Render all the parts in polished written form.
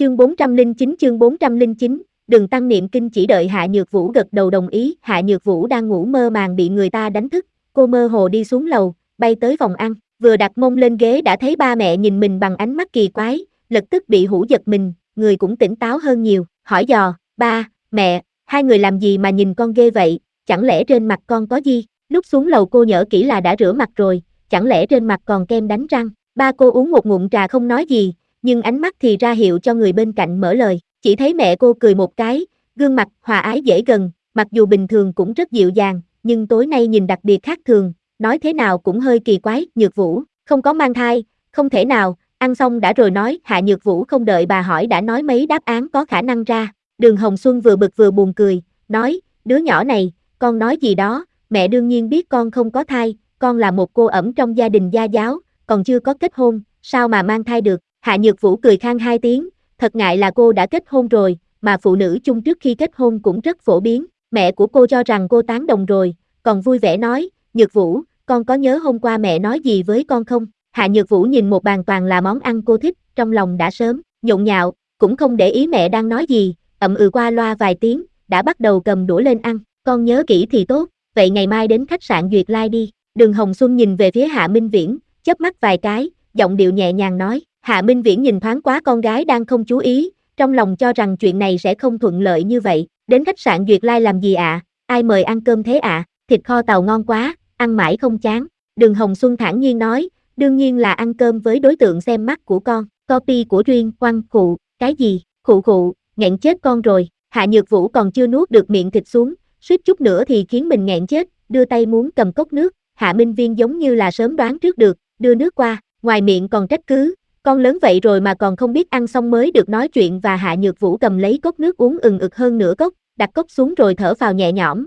chương 409, đừng tăng niệm kinh chỉ đợi Hạ Nhược Vũ gật đầu đồng ý. Hạ Nhược Vũ đang ngủ mơ màng bị người ta đánh thức, cô mơ hồ đi xuống lầu, bay tới phòng ăn, vừa đặt mông lên ghế đã thấy ba mẹ nhìn mình bằng ánh mắt kỳ quái, lập tức bị hủ giật mình, người cũng tỉnh táo hơn nhiều, hỏi dò, ba, mẹ, hai người làm gì mà nhìn con ghê vậy, chẳng lẽ trên mặt con có gì? Lúc xuống lầu cô nhớ kỹ là đã rửa mặt rồi, chẳng lẽ trên mặt còn kem đánh răng? Ba cô uống một ngụm trà không nói gì, nhưng ánh mắt thì ra hiệu cho người bên cạnh mở lời, chỉ thấy mẹ cô cười một cái, gương mặt hòa ái dễ gần, mặc dù bình thường cũng rất dịu dàng, nhưng tối nay nhìn đặc biệt khác thường, nói thế nào cũng hơi kỳ quái. Nhược Vũ, không có mang thai, không thể nào, ăn xong đã rồi nói. Hạ Nhược Vũ không đợi bà hỏi đã nói mấy đáp án có khả năng ra. Đường Hồng Xuân vừa bực vừa buồn cười, nói, đứa nhỏ này, con nói gì đó, mẹ đương nhiên biết con không có thai, con là một cô ẩm trong gia đình gia giáo, còn chưa có kết hôn, sao mà mang thai được? Hạ Nhược Vũ cười khan hai tiếng, thật ngại là cô đã kết hôn rồi, mà phụ nữ chung trước khi kết hôn cũng rất phổ biến. Mẹ của cô cho rằng cô tán đồng rồi, còn vui vẻ nói, Nhược Vũ, con có nhớ hôm qua mẹ nói gì với con không? Hạ Nhược Vũ nhìn một bàn toàn là món ăn cô thích, trong lòng đã sớm nhộn nhạo, cũng không để ý mẹ đang nói gì, ậm ừ qua loa vài tiếng, đã bắt đầu cầm đũa lên ăn. Con nhớ kỹ thì tốt, vậy ngày mai đến khách sạn Duyệt Lai đi. Đường Hồng Xuân nhìn về phía Hạ Minh Viễn, chớp mắt vài cái, giọng điệu nhẹ nhàng nói. Hạ Minh Viễn nhìn thoáng quá con gái đang không chú ý, trong lòng cho rằng chuyện này sẽ không thuận lợi như vậy. Đến khách sạn Duyệt Lai làm gì ạ? Ai mời ăn cơm thế ạ? Thịt kho tàu ngon quá, ăn mãi không chán. Đường Hồng Xuân thản nhiên nói, đương nhiên là ăn cơm với đối tượng xem mắt của con. Copy của Duyên, quăng khụ, cái gì? Khụ khụ, nghẹn chết con rồi. Hạ Nhược Vũ còn chưa nuốt được miệng thịt xuống, suýt chút nữa thì khiến mình nghẹn chết, đưa tay muốn cầm cốc nước. Hạ Minh Viên giống như là sớm đoán trước được, đưa nước qua, ngoài miệng còn trách cứ, con lớn vậy rồi mà còn không biết ăn xong mới được nói chuyện. Và Hạ Nhược Vũ cầm lấy cốc nước uống ừng ực hơn nửa cốc, đặt cốc xuống rồi thở phào nhẹ nhõm.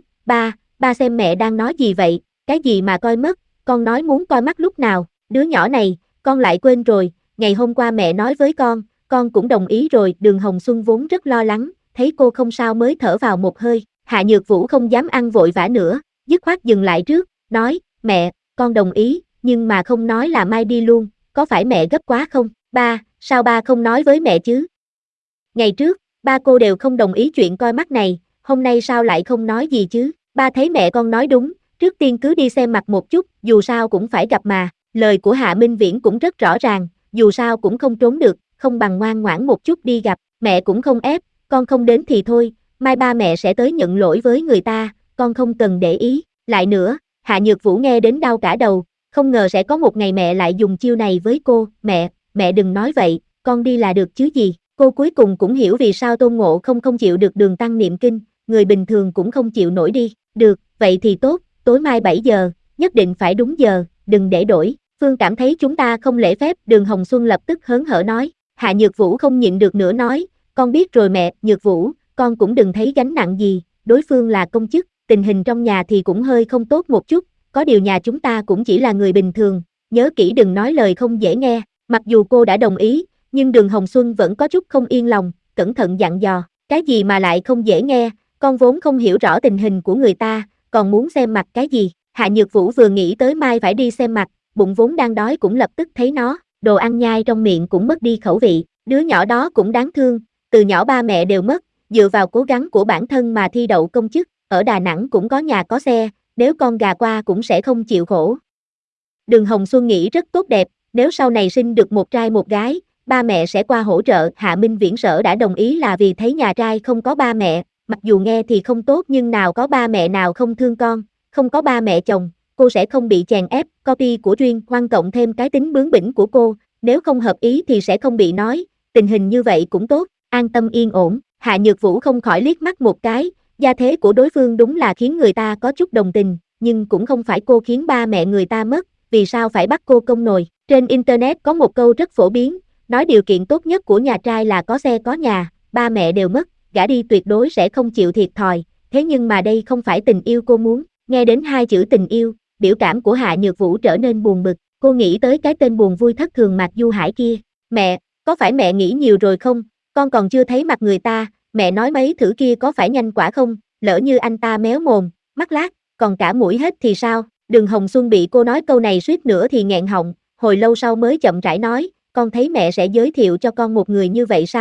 Ba xem mẹ đang nói gì vậy? Cái gì mà coi mất? Con nói muốn coi mắt lúc nào? Đứa nhỏ này, con lại quên rồi, ngày hôm qua mẹ nói với con cũng đồng ý rồi. Đường Hồng Xuân vốn rất lo lắng, thấy cô không sao mới thở vào một hơi. Hạ Nhược Vũ không dám ăn vội vã nữa, dứt khoát dừng lại trước, nói, mẹ, con đồng ý, nhưng mà không nói là mai đi luôn, có phải mẹ gấp quá không? Ba, sao ba không nói với mẹ chứ? Ngày trước, ba cô đều không đồng ý chuyện coi mắt này, hôm nay sao lại không nói gì chứ? Ba thấy mẹ con nói đúng, trước tiên cứ đi xem mặt một chút, dù sao cũng phải gặp mà. Lời của Hạ Minh Viễn cũng rất rõ ràng, dù sao cũng không trốn được, không bằng ngoan ngoãn một chút đi gặp, mẹ cũng không ép, con không đến thì thôi, mai ba mẹ sẽ tới nhận lỗi với người ta, con không cần để ý. Lại nữa, Hạ Nhược Vũ nghe đến đau cả đầu, không ngờ sẽ có một ngày mẹ lại dùng chiêu này với cô. Mẹ đừng nói vậy, con đi là được chứ gì. Cô cuối cùng cũng hiểu vì sao Tôn Ngộ không chịu được đường tăng niệm kinh, người bình thường cũng không chịu nổi đi. Được, vậy thì tốt, tối mai 7 giờ, nhất định phải đúng giờ, đừng để đổi. Phương cảm thấy chúng ta không lễ phép. Đường Hồng Xuân lập tức hớn hở nói. Hạ Nhược Vũ không nhịn được nữa nói, con biết rồi mẹ. Nhược Vũ, con cũng đừng thấy gánh nặng gì, đối phương là công chức, tình hình trong nhà thì cũng hơi không tốt một chút, có điều nhà chúng ta cũng chỉ là người bình thường, nhớ kỹ đừng nói lời không dễ nghe. Mặc dù cô đã đồng ý, nhưng Đường Hồng Xuân vẫn có chút không yên lòng, cẩn thận dặn dò, cái gì mà lại không dễ nghe, con vốn không hiểu rõ tình hình của người ta, còn muốn xem mặt cái gì. Hạ Nhược Vũ vừa nghĩ tới mai phải đi xem mặt, bụng vốn đang đói cũng lập tức thấy nó, đồ ăn nhai trong miệng cũng mất đi khẩu vị, đứa nhỏ đó cũng đáng thương, từ nhỏ ba mẹ đều mất, dựa vào cố gắng của bản thân mà thi đậu công chức, ở Đà Nẵng cũng có nhà có xe, nếu con gà qua cũng sẽ không chịu khổ. Đường Hồng Xuân nghĩ rất tốt đẹp, nếu sau này sinh được một trai một gái, ba mẹ sẽ qua hỗ trợ. Hạ Minh Viễn sợ đã đồng ý là vì thấy nhà trai không có ba mẹ, mặc dù nghe thì không tốt nhưng nào có ba mẹ nào không thương con, không có ba mẹ chồng, cô sẽ không bị chèn ép. Copy của Duyên quan cộng thêm cái tính bướng bỉnh của cô, nếu không hợp ý thì sẽ không bị nói, tình hình như vậy cũng tốt, an tâm yên ổn. Hạ Nhược Vũ không khỏi liếc mắt một cái, gia thế của đối phương đúng là khiến người ta có chút đồng tình, nhưng cũng không phải cô khiến ba mẹ người ta mất, vì sao phải bắt cô công nồi. Trên Internet có một câu rất phổ biến, nói điều kiện tốt nhất của nhà trai là có xe có nhà, ba mẹ đều mất, gả đi tuyệt đối sẽ không chịu thiệt thòi, thế nhưng mà đây không phải tình yêu cô muốn. Nghe đến hai chữ tình yêu, biểu cảm của Hạ Nhược Vũ trở nên buồn bực, cô nghĩ tới cái tên buồn vui thất thường Mạc Du Hải kia. Mẹ, có phải mẹ nghĩ nhiều rồi không? Con còn chưa thấy mặt người ta, mẹ nói mấy thử kia có phải nhanh quả không? Lỡ như anh ta méo mồm, mắt lác, còn cả mũi hết thì sao? Đường Hồng Xuân bị cô nói câu này suýt nữa thì nghẹn họng, hồi lâu sau mới chậm rãi nói, con thấy mẹ sẽ giới thiệu cho con một người như vậy sao?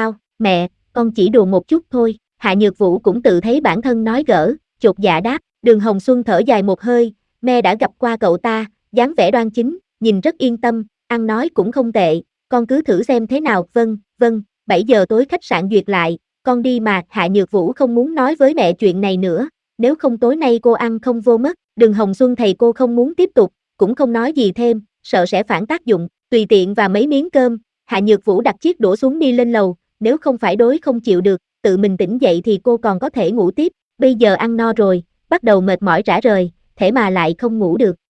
Mẹ, con chỉ đùa một chút thôi. Hạ Nhược Vũ cũng tự thấy bản thân nói gỡ, chột dạ đáp. Đường Hồng Xuân thở dài một hơi, mẹ đã gặp qua cậu ta, dáng vẻ đoan chính, nhìn rất yên tâm, ăn nói cũng không tệ, con cứ thử xem thế nào. Vâng, 7 giờ tối khách sạn duyệt lại, con đi mà. Hạ Nhược Vũ không muốn nói với mẹ chuyện này nữa, nếu không tối nay cô ăn không vô mất. Đường Hồng Xuân thầy cô không muốn tiếp tục, cũng không nói gì thêm, sợ sẽ phản tác dụng. Tùy tiện và mấy miếng cơm, Hạ Nhược Vũ đặt chiếc đũa xuống đi lên lầu, nếu không phải đối không chịu được, tự mình tỉnh dậy thì cô còn có thể ngủ tiếp, bây giờ ăn no rồi, bắt đầu mệt mỏi rã rời, thể mà lại không ngủ được.